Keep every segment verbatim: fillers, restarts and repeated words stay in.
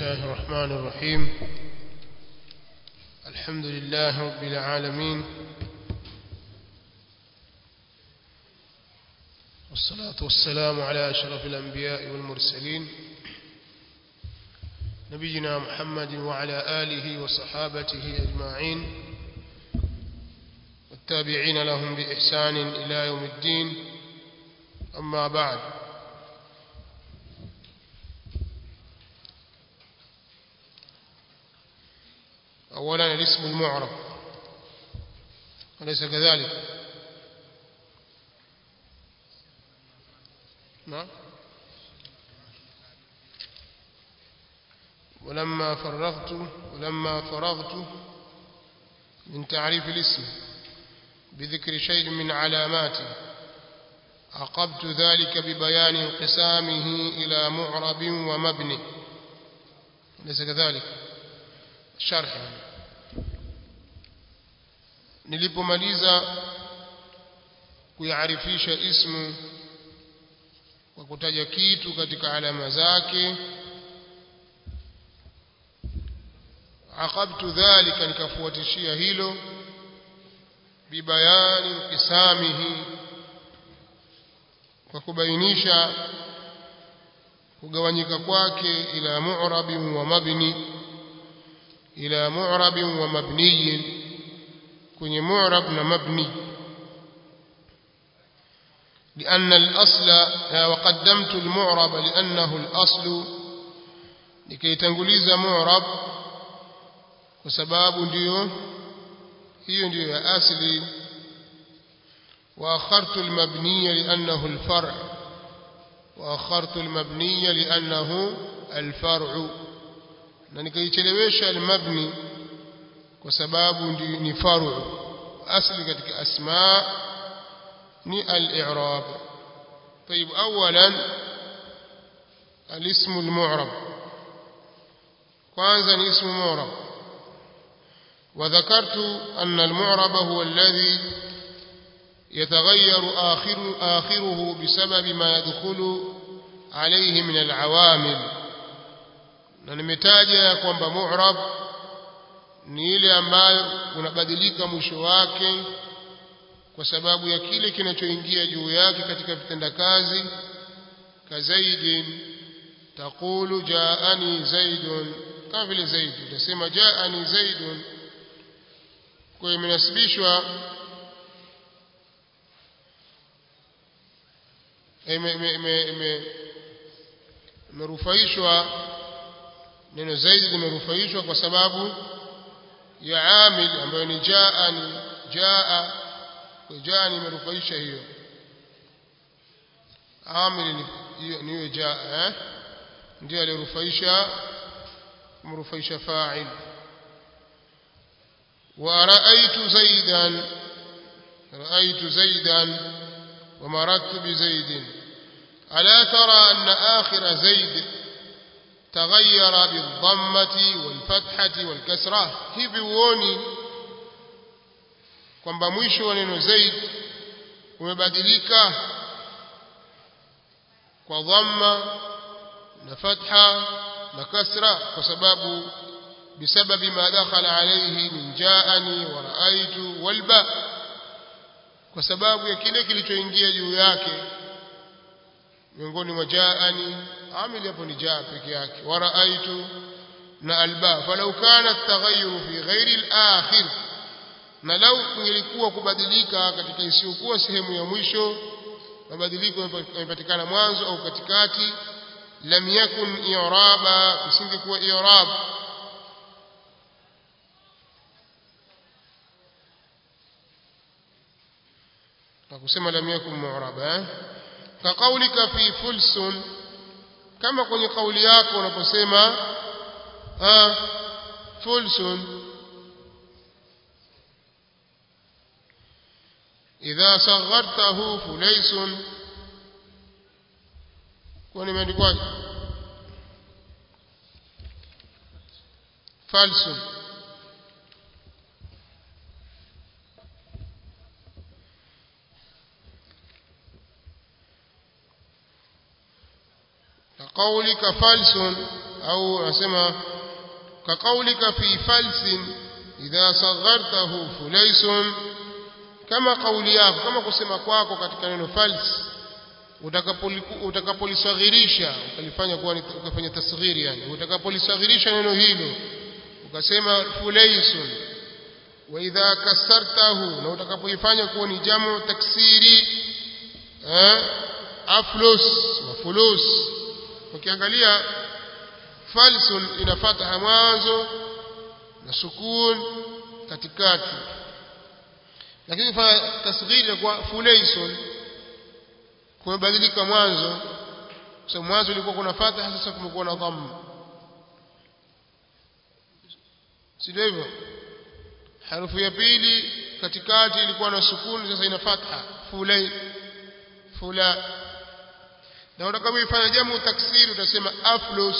الله الرحمن الرحيم الحمد لله رب العالمين والصلاة والسلام على أشرف الأنبياء والمرسلين نبينا محمد وعلى آله وصحابته أجمعين والتابعين لهم بإحسان إلى يوم الدين أما بعد أولا الاسم المعرب أليس كذلك؟ نعم ولما فرغت ولما فرغت من تعريف الاسم بذكر شيء من علاماته عقبت ذلك ببيان انقسامه إلى معرب ومبني أليس كذلك؟ الشرح nilipomaliza kuyaarifisha ismu kwa kutaja kitu katika alama zake aqabtu dhalika nikafuatishia hilo bibayani inqisamihi kwa kubainisha kugawanyika kwake ila mu'rab wa mabni ila mu'rab wa mabni kwenye mu'rab na mabni لأن الأصل وقدمت المعرب لأنه الأصل لكي تنقليز معرب وسباب ndio hiyo ndio ya asili وأخرت المبني لأنه الفرع وأخرت المبني لأنه الفرع na nikaichelewesha al-mabni kwa sababu ni faru asli katika asma ni al-i'rab. طيب اولا الاسم المعرب kwanza ni ismu mu'rab وذكرت أن المعرب هو الذي يتغير آخر آخره بسبب ما يدخل عليه من العوامل na nimetaja kwamba mu'rab ni ile ambayo unabadilika mwisho wake kwa sababu ya kile kinachoingia juu yake katika vitendakazi kazaidin taqulu jaani zaidun kama vile zaid utasema jaani zaidun kwa imenasibishwa imerufaishwa neno zaid limerufaishwa kwa sababu ya amil ambayo ni jaani jaa kwa jaani imerufaisha hiyo amil ni hiyo jaa eh ndio alirufaisha kumrufaisha fa'il wa ra'aytu zaidan ra'aytu zaidan wa maradtu bi zaidin ala tara anna akhir zaid تغير بالضمة والفتحة والكسرة hivi uoni kwamba mwisho wa neno zaid umebadilika kwa dhamma na fatha na kasra kwa sababu bisababi ma dakhala alayhi min jaani wa raaitu wal ba kwa sababu ya kile kilichoingia juu yake miongoni mwa jaani amili hapo ni jaa peke yake wa raaitu na alba falau kana at-taghayyur fi ghairi al-akhir na lau kungelikuwa kubadilika katika isiyokuwa sehemu ya mwisho mabadiliko yamepatikana mwanzo au katikati lam yakun i'raba isingekuwa i'rab na kusema lam yakun mu'raba eh ka kaulika fi fulsun kama kwenye kauli yako unaposema ah fulsun idha saghartahu fulaysun kwani imeandikwa falsun قولك فلس au anasema kaqaulika fi falsin idha saghartahu fulaysun, kama kauli yako, kama kusema kwako katika neno fals utakapolisaghirisha ukalifanya kuwa ukafanya tasghiri, yani utakapolisaghirisha neno hilo ukasema fulaysun, wa idha kasartahu, na utakapoifanya kuwa ni jamu taksiri eh aflus wa fulus. Ukiangalia falsun ina fatha mwanzo na sukun katikati, lakini fa tasghiri kwa fulaysun kumebadilika mwanzo, kwa sababu mwanzo ilikuwa kuna fatha, sasa kumekuwa na dhamma, sio hivyo? Harufu ya pili katikati ilikuwa na sukuni, sasa ina fatha fulay fula. Na utakapoifanya jamu taksiri utasema aflus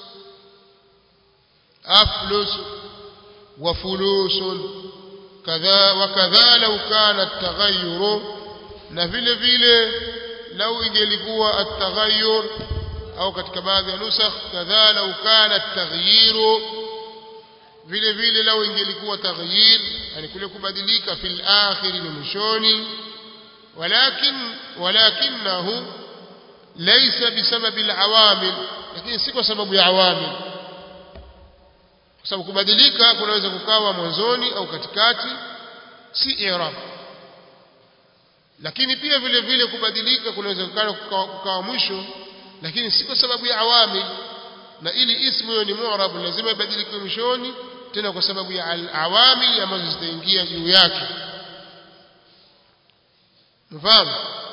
aflus wa fulusun kadha wa kadha. Law kana at-taghayyur, na vile vile lau ingelikuwa at-taghayyur, au katika baadhi ya nusakh kadha law kana at-taghyir, vile vile lau ingelikuwa taghyir, yani kule kubadilika fil akhir, ni mwishoni. walakin walakinahu laysa bisabab al-awamil, lakini si kwa sababu ya awamil, kwa sababu kubadilika kunaweza kukawa mwanzoni au katikati, si i'rab. Lakini pia vile vile kubadilika kunaweza kukawa mwisho, lakini si kwa sababu ya awamil. Na ili ismu hiyo ni mu'rab lazima ibadilike mwishoni, tena kwa sababu ya awamil ambazo zitaingia juu yake. mfahamu?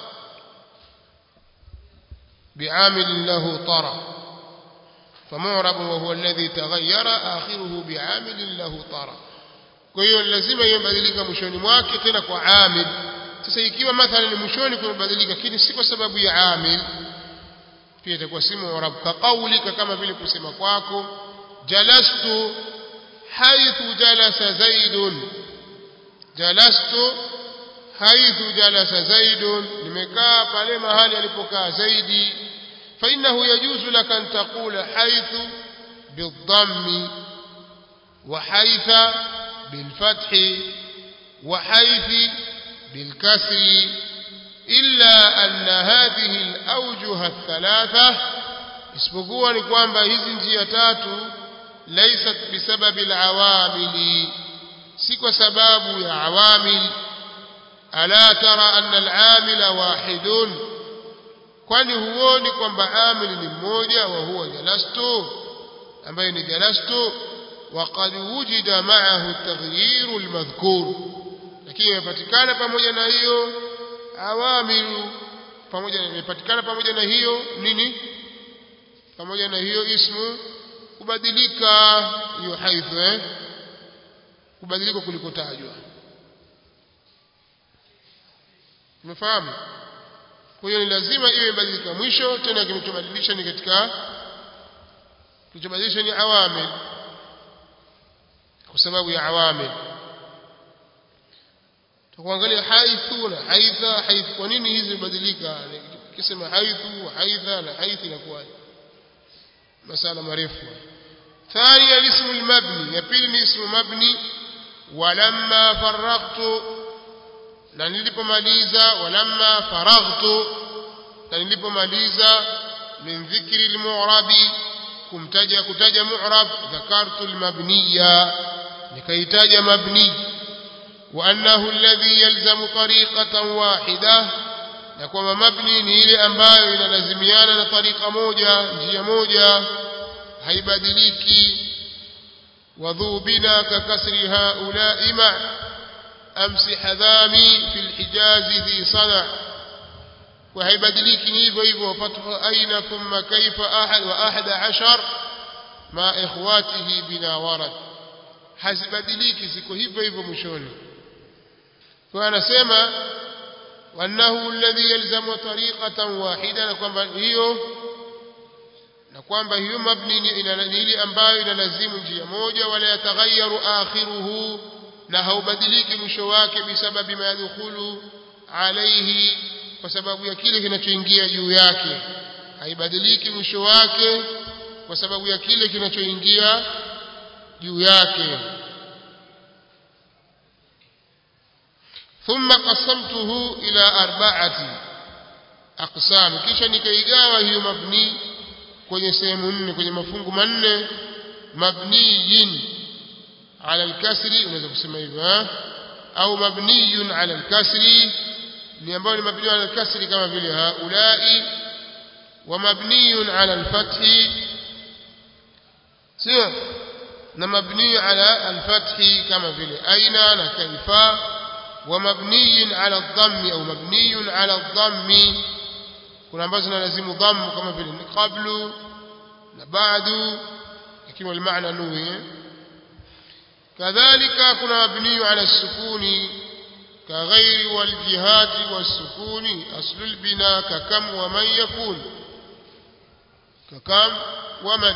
bi'amil lahu tara فمعرب وهو الذي تغير آخره بعامل له طرا. kwa hiyo lazima ibadilike mwishoni mwake, tena kwa amil. Sasa ikiwa mathalan mwishoni kumebadilika lakini si kwa sababu ya amil, pia itakuwa si mu'rab. Ka qaulika, kama vile kusema kwako jalastu haythu jalasa zaidun, jalastu haythu jalasa zaidun, nimekaa pale mahali alipokaa zaidi. fa innahu yajuzu laka an taqula haythu bidhammi wa haytha bilfathi wa haythi بالكسر إلا أن هذه الأوجه الثلاثة، isipokuwa ni kwamba hizi njia tatu laysat bisababi alawamil, si kwa sababu ya awamil. ala tara anna alamila wahidun, kwani huoni kwamba amil ni mmoja, wa huwa jalastu, ambaye ni jalastu. wa qad wujida ma'ahu at-taghyir al-madhkur, lakini imepatikana pamoja na hiyo awamilu, pamoja imepatikana pamoja na hiyo nini, pamoja na hiyo ismu kubadilika, hiyo haithu eh kubadilika kulikotajwa. umefahamu? kwa hiyo ni lazima iwe ibadilika mwisho, tena kinachobadilisha ni katika kinachobadilisha ni awamil, kwa sababu ya awamil. kuangalia haithu na haitha, haithu kwa nini hizi zibadilika? Kisema haithu haitha na haithi inakuwa masala marefu. thani al-ismu al-mabni, ya pili ni ismu mabni. walamma faragtu, na nilipomaliza. walamma faragtu, na nilipomaliza. min dhikri al-mu'rabi, kumtaja kutaja mu'rab. dhakartu al-mabniya, nikaitaja mabni. وأنه الذي يلزم طريقة واحدة، يكون مبني ni ile ambayo inalazimiana na tariqa moja, njia moja, haibadiliki. wadhu bina ka kasri haula'i ma amsi hadhami fil hijaz dhi sana, wa haibadiliki ni hivyo hivyo. fathu aina thumma kaifa ahad wa ahada ashar ma ikhwatihi bina warad, hazibadiliki, ziko hivyo hivyo mwishoni. kwa anasema wanahu alladhi yalzamu tariqatan wahida, na kwamba hiyo na kwamba hiyo mabni ni ile ambayo inalazimu njia moja. wala yataghayyaru akhiruhu, na haubadiliki mwisho wake. bisababi ma yadkhulu alayhi, kwa sababu ya kile kinachoingia juu yake. haibadiliki mwisho wake kwa sababu ya kile kinachoingia juu yake. thumma qasamtuhu ila arba'ati aqsam, kisha nikaigawa hiyo mabni kwenye sehemu nne, kwenye mafungu manne. mabniyin ala al-kasri, unaweza kusema hivyo, au mabniyun ala al-kasri, ni ambayo ni mabni ala al-kasri kama vile haulai, wa mabniyun ala al-fathi, sio, na mabni ala al-fathi kama vile aina na kaifa, wa mabniyin ala al-dhammi au mabniyun ala al-dhammi, kuna ambazo zinalazimu dhammu kama vile qablu na ba'du, ikiwa al-maana nuhi. kadhalika kuna mabni ala as-sukuni كغير والجهات والسكون أصل البناء ككم ومن يكون ككم ومن.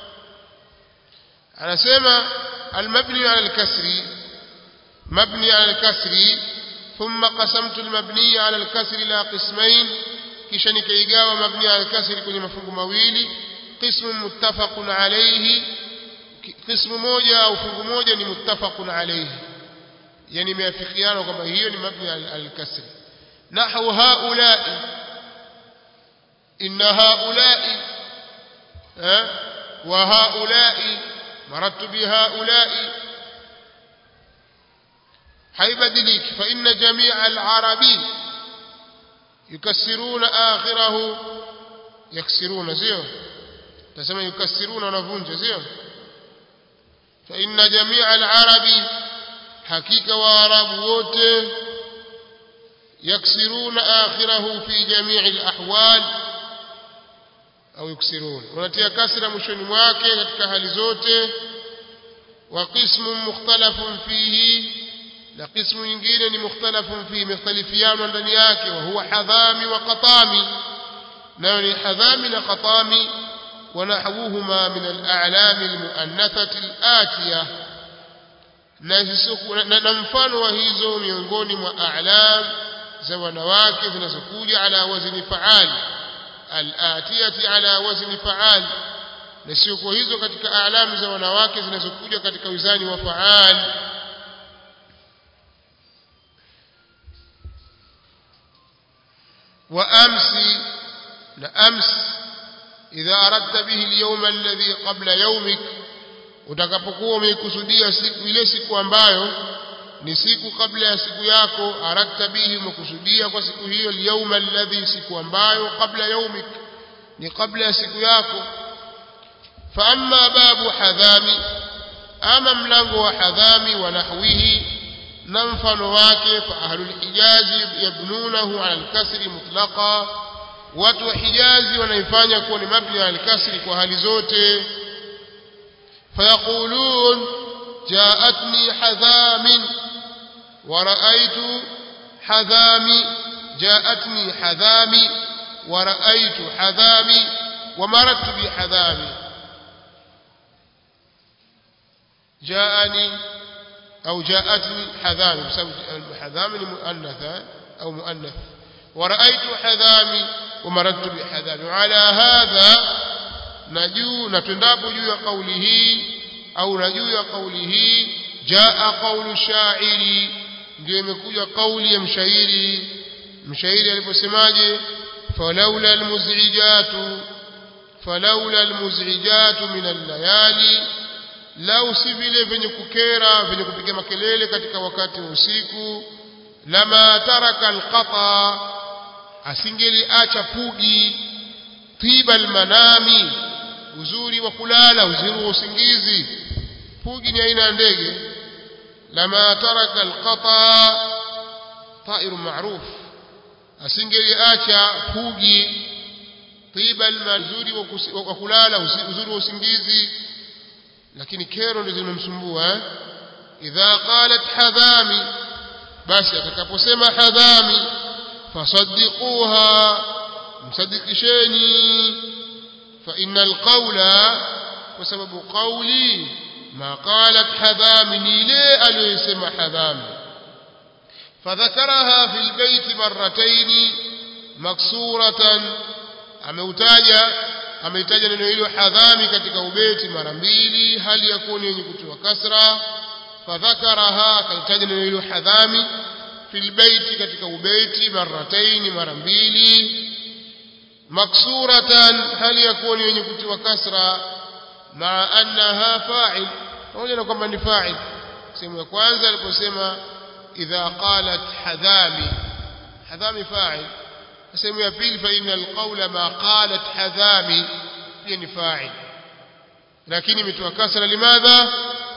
أنا سمع المبني على الكسر مبني على الكسر ثم قسمت المبني على الكسر إلى قسمين kisha nikaigawa mabni على الكسر kwenye mafungu mawili. قسم متفق عليه, قسم moja au fungu moja ni muttafaqun alayhi, yani imeafikiana kwamba hiyo ni mabni al-kasri. nahwu haulai, inna haulai wa haulai maradtu bi haulai, haibadiliki. fa inna jami'a al-arabi yukassiruna akhirahu, yaksiruna, sio tasema yukassiruna, wanavunja, sio. fa inna jami'a al-arabi, hakika waarabu wote, yaksiruna akhirahu fi jami'i al-ahwal au yuksiruna, wanatia kasra mwishoni mwake katika hali zote. wa qismun mukhtalafun fihi, na qismu nyingine ni mukhtalafun fihi, mukhtalifiana ndani yake. wa huwa hadhami wa qatami, nayo ni hadhami na qatami. wa nahwuhuma min al-a'lam al-mu'annathati al-atiyah, na mfano wa hizo miongoni mwa a'lam za wanawake zinazokuja ala wazni fa'al, al-atiyati ala wazni fa'al, na sio kwa hizo katika a'lam za wanawake zinazokuja katika wizani wa fa'al. wa amsi, na ams idha aradta bihi al-yawma alladhi qabla yawmik, utakapokuwa umeikusudia siku ile, siku ambayo ni siku kabla ya siku yako. aradta bihi, umekusudia kwa siku hiyo, al-yawma alladhi, siku ambayo qabla yawmik, ni kabla ya siku yako. fa amma babu hadhami, ama mlango wa hadhami wa nahwihi na mfano wake, fa ahlul hijazi yabnunahu ala al-kasri mutlaqa, watu wa hijazi wanaifanya kuwa ni mabni ala al-kasri kwa hali zote. فيقولون جاءتني حذام ورأيت حذامي، جاءتني حذامي ورأيت حذامي ومررت بحذامي. جاءني أو جاءتني حذامي، بسبب حذامي مؤنث أو مؤنث، ورأيت حذامي ومررت بحذامي. وعلى هذا najuu na tundapo juu ya kauli hii au na juu ya kauli hii, jaa qawlu shairi, ndio imekuja kauli ya mshairi. mshairi aliposemaje? falaula almuzijatu falaula almuzijatu min al-layali, lau si vile venye kukera venye kupiga makelele katika wakati wa usiku. lama taraka alqata, asingeliacha pugi. tiba almanami, uzuri wa kulala, uzuri wa usingizi. pugi ni aina ya ndege. lama taraka alqata, tairu ma'ruf, asingeliacha pugi. tiba almazuri wa kulala, uzuri wa usingizi. lakini kero ndio zimemsumbua. eh idha qalat hadhami, basi atakaposema hadhami, fasaddiquha, msadikisheni. fa innal qawla, kwa sababu qawli ma qalat hadhami, ni ile aliyosema hadhami. fadhakaraha fil bayt marratayn maksuratan, ameutaja ameitaja neno hilo hadhami katika ubeti mara mbili hali ya kuwa yenye kutiwa kasra fadhakaraha akaitaja neno hilo hadhami fil baiti katika ubeti marataini mara mbili maksuratan hali ya kuwa yenye kutiwa kasra ma annaha fa'il pamoja na kwamba ni fa'il sehemu ya kwanza aliposema idha qalat hadhami hadhami fa'il sehemu ya pili fa innal qawla ma qalat hadhami pia ni fa'il lakini imetoa kasra limadha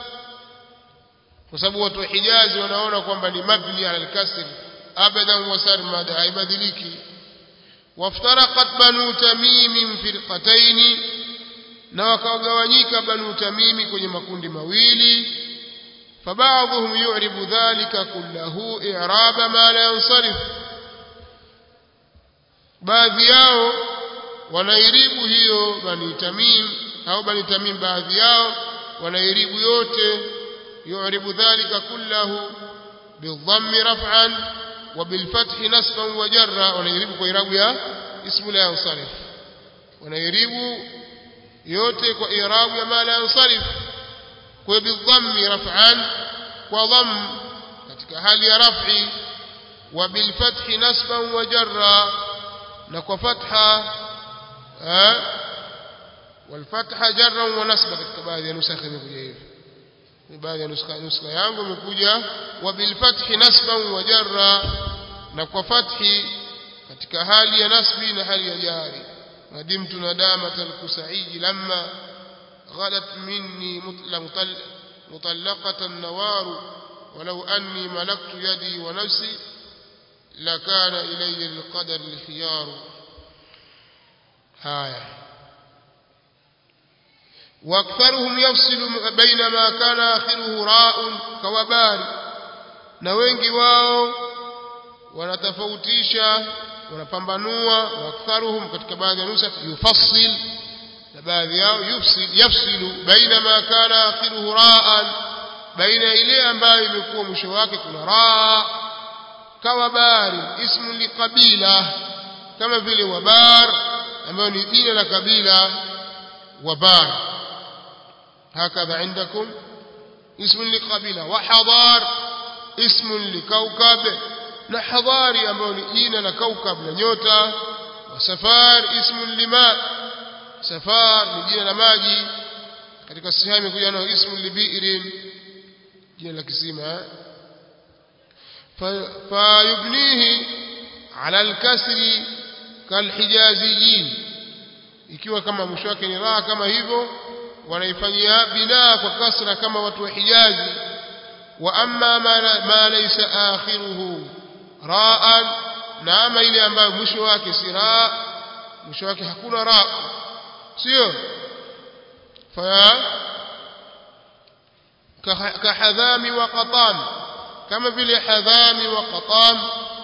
kwa sababu watu wa Hijazi wanaona kwamba ni mabni ala al-kasr abadan wa sarmada haibadiliki waftaraqat banu tamim firqatayn na wakagawanyika banu tamimi kwenye makundi mawili فبعضهم يعرب ذلك كله إعراب ما لا ينصرف baadhi yao wanairibu hiyo bani tamim au bani tamim baadhi yao wanairibu yote yu'ribu dhalika kullahu bidhamm raf'an wa bilfath nasban wa jarra wanairibu kwa irabu ya ismu la yansarif wanairibu yote kwa irabu ya ma la yansarif kwa bidhamm raf'an kwa dhamm katika hali ya raf'i wa bilfath nasban wa jarra na kwa fatha eh والفتحه جرا ونصبا katika baadhi ya nusakha imekuja hivi ni baadhi ya nuskha nuskha yangu imekuja wa bil fathi nasban wa jarra na kwa fathi katika hali ya nasbi na hali ya jari nadimtu nadamat al-kusai lamma ghalat minni mutlaq mutallaqatan nawar walau anni malaktu yadi wa nafsi لكان إلي القدر الخيار هايا واكثرهم يفصل بين ما كان آخره راء كوبار na wengi wao wanatofautisha wanapambanua waktharuhum katika baadhi ya nusa yufassil na baadhi yao yufsil yafsilu baina ma kana akhiruhu ra'an baina ile ambayo imekuwa mwisho wake kuna raa kawabari ismu liqabila kama vile wabar ambayo ni jina la kabila wabar hakadha indakum ismu liqabila wa hadar ismu likawkab na hadari ambayo ni jina la kaukab la nyota wa safar ismu lima safar ni jina la maji katika sehemu kuja na ismu libirin jina la kisima فيبنيه على الكسر كالحجازيين ikiwa kama mwisho wake ni raa kama hivyo wanaifanyia binaa kwa kasra kama watu wa Hijazi wa amma ma laysa akhiruhu ra'an na ama ile ambayo mwisho wake si raa mwisho wake hakuna raa sio fa kahadhami wa qatam كما في حذام وقطام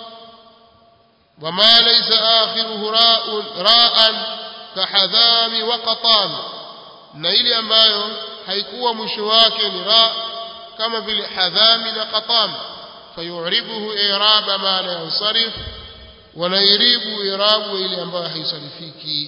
وما ليس آخره راء راء كحذام وقطام na ile ambayo haikuwa mwisho wake ni ra kama vile hadhami na qatam fayuribuhu i'raba ma la yansarif wa nairibu i'rabu ile ambayo haisarifiki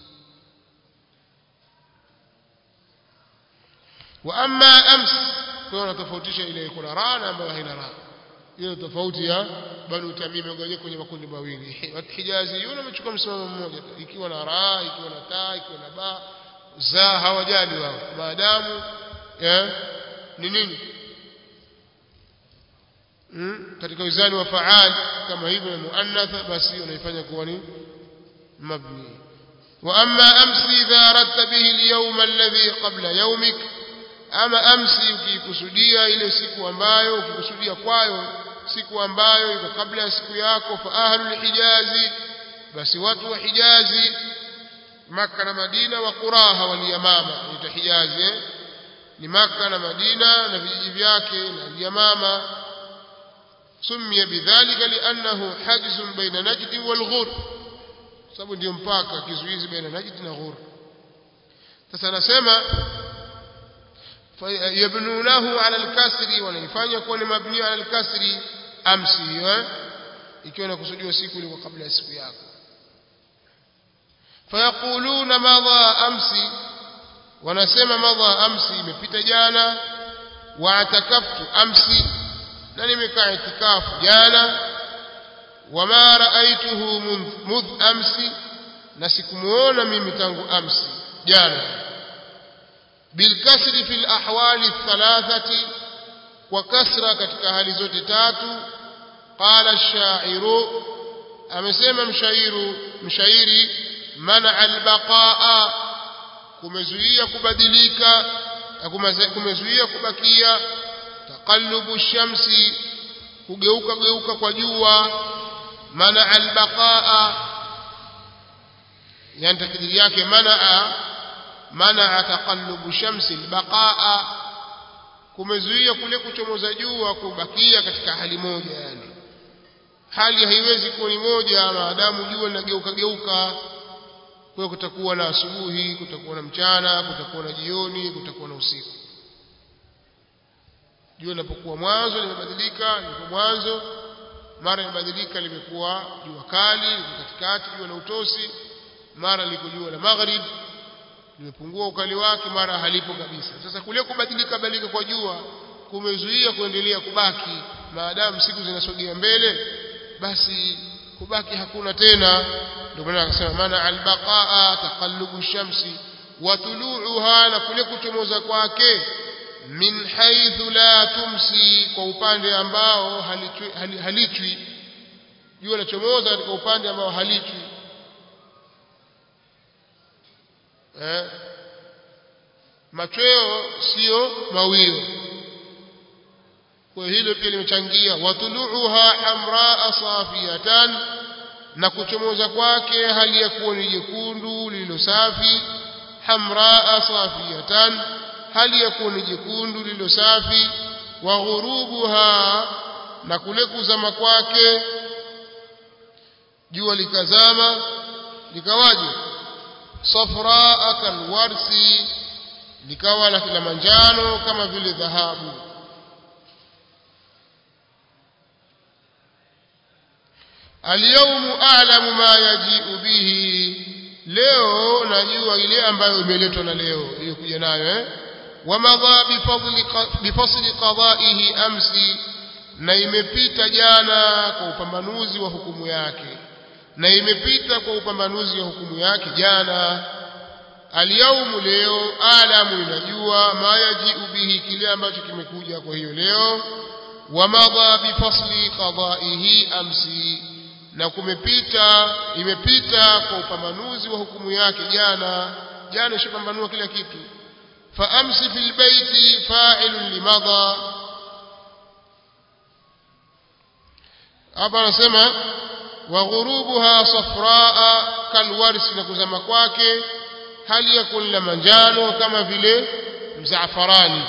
wa amma ams kuna tofautisha ile kuna ra na ambayo haina ra hiyo tofauti ya banu tamim wagawanyika kwenye makundi mawili watu Hijazi yule amechukua msimamo mmoja ikiwa na ra ikiwa na ta ikiwa na ba za hawajali wao maadamu eh ni nini hmm? katika wizani wa faal kama hivyo muannatha basi unaifanya kuwa ni mabni wa amma amsi idha aradta bihi al-yawm alladhi qabla yawmik ama amsi ukikusudia ile siku ambayo ukikusudia kwayo siku ambayo iko kabla ya siku yako fa ahlul Hijazi basi watu wa Hijazi Makka na Madina wa Quraha wal Yamama ni Hijazi eh? ni Makka na Madina na vijiji vyake na Yamama sumia bidhalika li'annahu hajzun baina Najd wal Ghur sababu ndio mpaka kizuizi baina Najd na Ghur sasa nasema yabnunahu ala al-kasri wanaifanya kuwa ni mabni ala al-kasri amsi eh ikiwa inakusudiwa siku ile kabla ya siku yako fayaquluna madha amsi wanasema madha amsi imepita jana wa atakaftu amsi na nimekaa itikafu jana wama raaituhu mudh amsi na sikumuona mimi tangu amsi jana bilkasri fil ahwali thalathati wa kasra katika hali zote tatu qala ash-sha'iru amesema mshairu mshairi mana al-baqa'a kumezuia kubadilika kumezuia kubakia taqallubu shamsi kugeuka geuka kwa jua mana al-baqa'a yani takdiri yake mana mana taqallubu shamsi al-baqa'a kumezuia kule kuchomoza jua kubakia katika hali moja yani hali haiwezi kuwa ni moja maadamu jua linageuka geuka kwa kutakuwa na asubuhi kutakuwa na mchana kutakuwa na jioni kutakuwa na usiku jua linapokuwa mwanzo limebadilika liko mwanzo mara limebadilika limekuwa jua kali liko katikati jua la utosi mara liko jua la maghrib limepungua ukali wake mara halipo kabisa sasa kule kubadilika badilika kwa jua kumezuia kuendelea kubaki maadamu siku zinasogea mbele basi kubaki hakuna tena ndio maana akasema maana albaqaa taqallubu shamsi wa tuluuha na kule kuchomoza kwake min haythu la tumsi kwa upande ambao halichwi halichwi jua lachomoza katika upande ambao halichwi eh machweo sio mawio kwa hilo pia limechangia watuluuha hamraa safiyatan na kuchomoza kwake hali ya kuwa ni jekundu lililo safi hamraa safiyatan hali ya kuwa ni jekundu lililo safi wa ghurubuha na kule kuzama kwake jua likazama likawaje safraa kalwarsi likawa la kila manjano kama vile dhahabu اليوم أعلم ما يجيء به leo najua ile ambayo imeletwa na leo hiyo kuja nayo eh wamadha bifadli bifasli qada'ihi amsi na imepita jana kwa upambanuzi wa hukumu yake na imepita kwa upambanuzi wa hukumu yake jana alyawmu leo alamu inajua ma yaji'u bihi kile ambacho kimekuja kwa hiyo leo wamadha bifasli qada'ihi amsi na kumepita imepita kwa upambanuzi wa hukumu yake jana jana ishapambanua kila kitu fa amsi fil baiti fa'ilun limadha hapa anasema wa ghurubuha safraa kalwars na kuzama kwake hali ya kulla manjano kama vile mzaafarani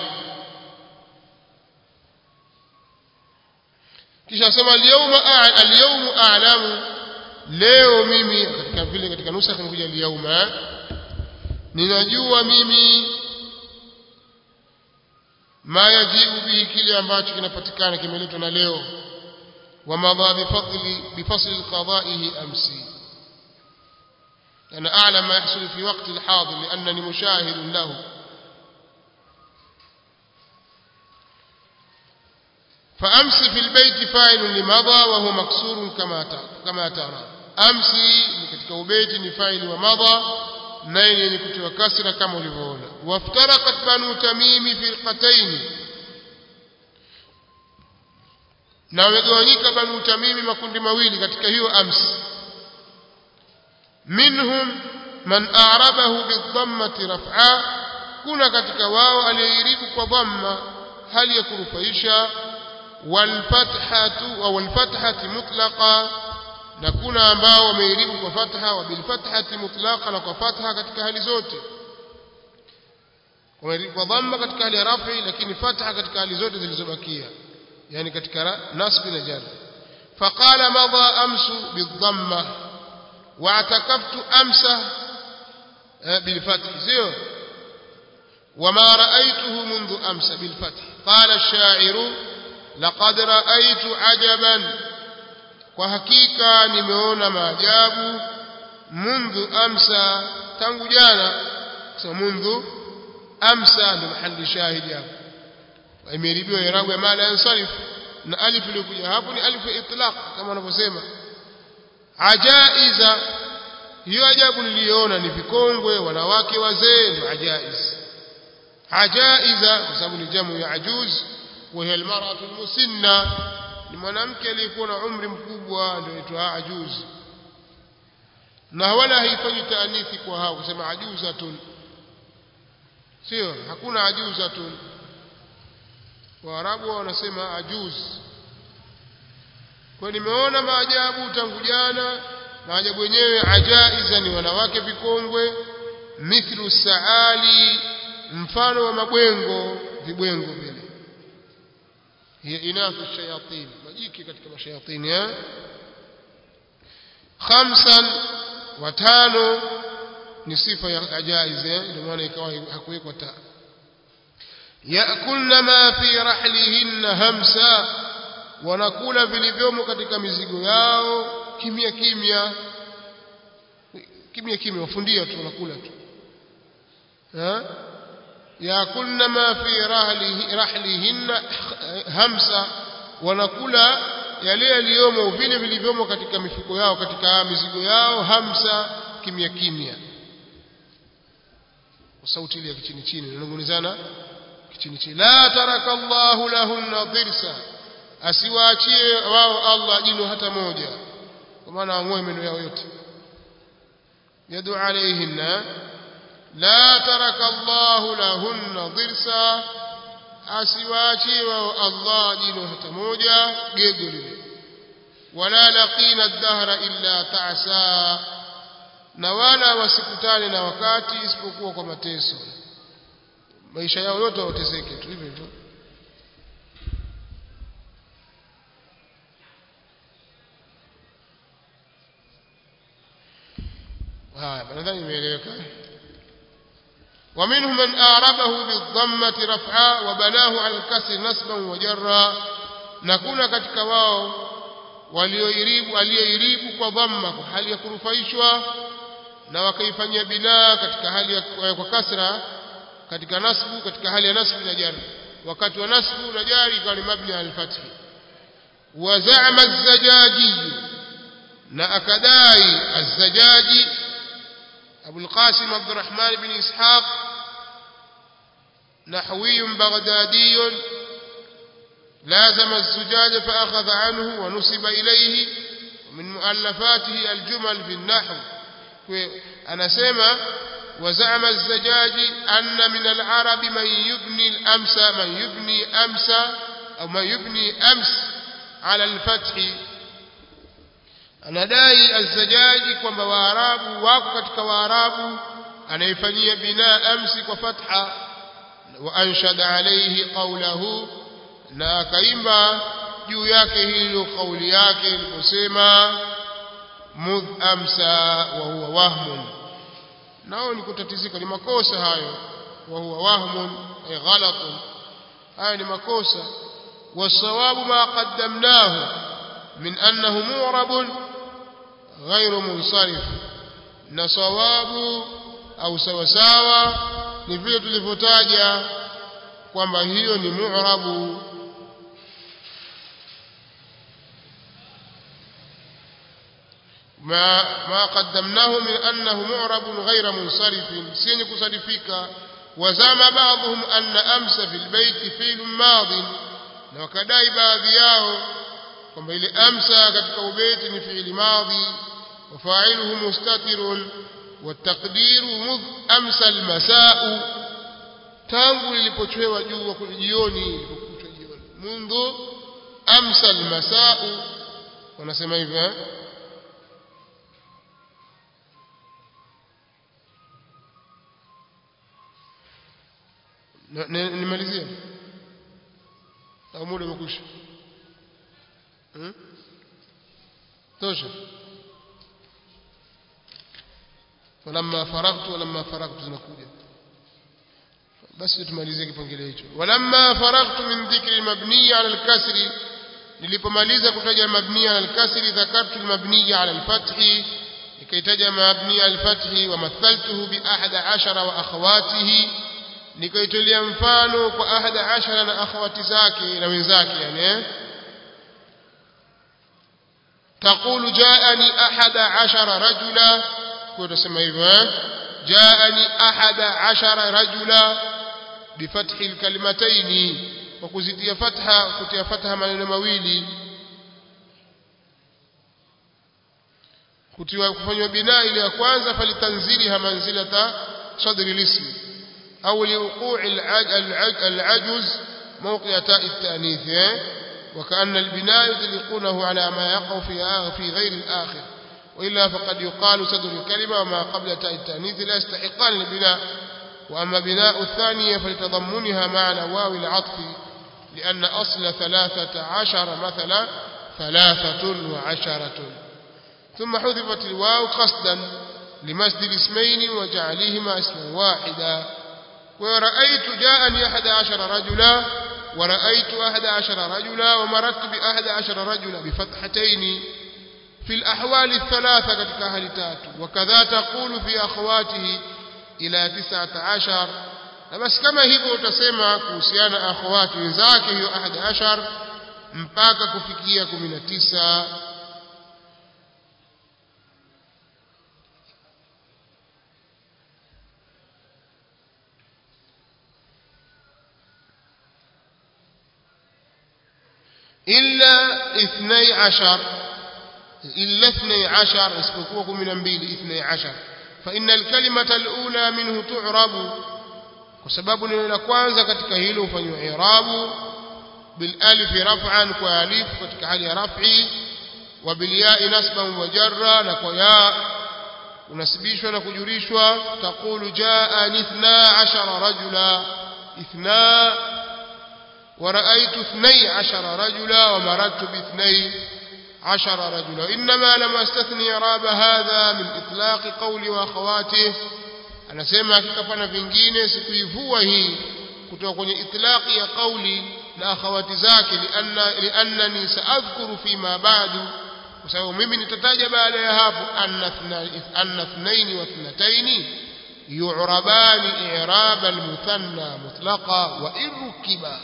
kisha sema al-yawma al-yawmu a'lamu leo mimi katika vile katika nusa kuja al-yawma ninajua mimi ma yajibu bi kile ambacho kinapatikana kimeletwa na leo wa madha bi fadli bi fasl qada'ihi amsi ana a'lam ma yahsul fi waqti al-hadir li'annani mushahid lahu فأمسي في البيت فاعل لمضى وهو مكسور كما كما ترى أمسي katika ubeti ni fa'il wa madha na yenye kutiwa kasra kama ulivyoona waftaraqat banu tamimi firqatayn na wamegawanyika banu tamimi makundi mawili katika hiyo amsi minhum man a'rabahu bidhammati raf'a kuna katika wao aliyeribu kwa dhamma hali ya kurufaisha والفتحة أو الفتحة مطلقة نكون ambao wameiribu kwa fatha wa bil fathati mutlaqa na kwa fatha katika hali zote wameiribu kwa dhamma katika hali ya rafi lakini fatha katika hali zote zilizobakia yani katika nasb na jar faqala madha amsu bidhamma wa atakaftu amsa bil fath sio wama ra'aytuhu منذ amsa bil fath qala ash-sha'iru laqad ra'aytu ajaban kwa hakika nimeona maajabu منذ أمسى tangu jana kusema منذ أمسى ndio mahali shahidi hapo imeribiwa irabu ya maana yansarif na alif iliyokuja hapo ni alif ya itlaq kama wanavyosema ajaiza hiyo ajabu niliona ni vikongwe wanawake wazee ndio ajaiz ajaiza kwa sababu ni jamu ya ajuz wa hiya almar'atu almusinna ni mwanamke aliyekuwa na umri mkubwa ndio inaitwa ajuz na wala haifanyi taanithi kwa hao kusema ajuzatun sio hakuna ajuzatun Waarabu wanasema ajuz kwa nimeona maajabu tangu jana maajabu yenyewe ajaiza ni wanawake vikongwe mithlu saali mfano wa mabwengo vibwengo vile hiya inathu shayatin majiki katika mashayatini ya khamsan wa tano ni sifa ya ajaiza ndio maana ikawa hakuwekwa ta yakulna ma fi rahlihinna hamsa wanakula vilivyomo katika mizigo yao kimya kimya kimya kimya wafundia tu wanakula tu ha yakulna ma fi rahlihi rahlihinna hamsa wanakula yale yaliyomo vile vilivyomo katika mifuko yao katika mizigo yao hamsa kimya kimya sauti ile ya kichini chini inanong'onezana kichini chini la tarakallahu lahunna dhirsa asiwaachie wao Allah jino hata moja kwa maana ang'oe meno yao yote yadu alayhinna la tarakallahu lahunna dhirsa asiwaachie wao Allah jino hata moja gego lile wala laqina ad-dahra illa ta'sa na wala wasikutane na wakati isipokuwa kwa mateso maisha yao yote wateseke tu hivyo hivyo haya nadhani imeeleweka ومنهم من أعربه بالضمة رفعا وبناه على الكسر نصبا وجرا نكون katika wao walioiribu aliyeiribu kwa dhamma kwa hali ya kurufaishwa na wakaifanyia binaa katika hali ya kwa kasra katika nasbu katika hali ya nasbu na jar wakati wa nasbu na jari kwa mabni al-fath wa za'ama az-zajaji na akadai az-zajaji Abu al-Qasim Abdurrahman ibn Ishaq نحوي بغدادي لازم الزجاج فأخذ عنه ونسب إليه ومن مؤلفاته الجمل في النحو أنا سمع وزعم الزجاج أن من العرب من يبني الأمس من يبني أمس أو من يبني أمس على الفتح anadai az-zajaji kwamba waarabu wako katika waarabu anaifanyia binaa amsi kwa fatha wa anshada alayhi qawluhu na akaimba juu yake hilo kauli yake iliposema mudh amsa wa huwa wahmun nao ni kutatizika ni makosa hayo wa huwa wahmun ay ghalatun hayo ni makosa wasawabu ma qaddamnahu min annahu mu'rabun غير منصرف na sawabu au sawa sawa ni vile tulivyotaja kwamba hiyo ni mu'rabu ma ma qaddamnahu min annahu mu'rabun ghayra munsarif sini kusarifika wazama baadhum anna amsa fil bayt fi'l madhi na wakadai baadhi yao kwamba ile amsa katika ubeti ni fi'li madhi وفاعله مستتر والتقدير مذ امس المساء tangu lilipochwewa jua jioni ilipokuchwa jioni mundu amsa almasaa wanasema hivyo eh nimalizie au muda umekwisha hmm? tosha ولما فرغت ولما فرغت zinakuja basi tumalizie kipengele hicho walamma faragtu min dhikri mabni ala al-kasri nilipomaliza kutaja mabni ala al-kasri dhakartu al-mabni ala al-fath nikaitaja mabni al-fathi wa mathaltuhu bi ahada ashara wa akhawatihi nikaitolea mfano kwa ahada ashara na akhawati zake na wenzake yani taqulu ja'ani ahada ashara rajula kwa tusema hivyo ja'ani ahada ashara rajula bi fathi al-kalimatayn wa kuzitia fatha kutia fatha maneno mawili kutiwa kufanywa binaa ile ya kwanza falitanziliha manzilata sadri al-ism au liwuqu'i al-ajuz mawqi'a ta'i at-ta'nith وكأن البناء يطلقونه على ما يقع في في غير الآخر وإلا فقد يقال صدر الكلمة وما قبل تاء التأنيث لا يستحقان البناء وأما بناء الثانية فلتضمنها معنى واو العطف لأن أصل ثلاثة عشر مثلا ثلاثة وعشرة ثم حذفت الواو قصدا لمسد الاسمين وجعلهما اسما واحدا ورأيت جاءني أحد عشر رجلا ورأيت أحد عشر رجلا ومرت بأحد عشر رجلا بفتحتين في الأحوال الثلاثة كتك أهل تاتو وكذا تقول في أخواته إلى تسعة عشر بس كما هيبو تسمى كوسيانا أخوات وذاك أحد عشر مباكا كفكية من التسعة إلا اثني عشر إلا اثني عشر اسبقوكم من أنبيل اثني عشر فإن الكلمة الأولى منه تعرب وسبب للأكوانزة كتك هيلو فيعراب بالألف رفعا كواليف كتك علي رفعي وبالياء نسبا وجرا نكوياء ونسبيشوا نكجريشوا تقول جاء اثنا عشر رجلا اثنا ورأيت اثني عشر رجلا ومرت باثني عشر رجلا إنما لم استثني راب هذا من إطلاق قولي وأخواته أنا سيما كفنا vingine sikuivua hii kutoka kwenye itlaqi ya kauli na akhawati zake lianna liannani saadhkuru fima ba'du kwa sababu mimi nitataja baada ya hapo anna ithnain wa ithnatayn yu'rabani i'rab al-muthanna mutlaqa wa irkiba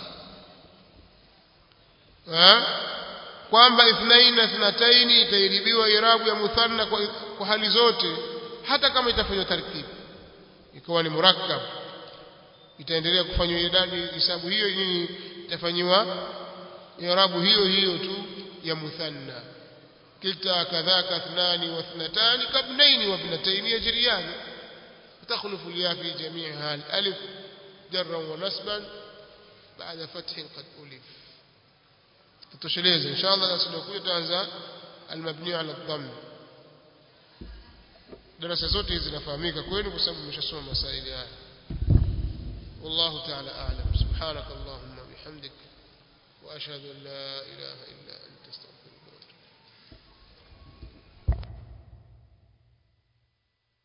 kwamba ithnain na ithnatayn itairibiwa irabu ya muthanna kwa, kwa hali zote hata kama itafanywa tarkibu ikawa ni murakkab itaendelea kufanywa idadi hisabu hiyo nyinyi itafanywa irabu hiyo hiyo tu ya muthanna kilta kadhaka ithnani wa ithnatani kabnaini wa ibnatayn yajriyan تخلف الياء في جميعها الالف جرا ونسبا بعد فتح قد ألف tutosheleze inshallah na sinakuja tuanza almabni ala dhamm darasa zote hizi zinafahamika kwenu kwa sababu mmeshasoma masaili haya wallahu ta'ala a'lam subhanakallahumma bihamdik wa ashhadu an la ilaha illa anta astaghfiruka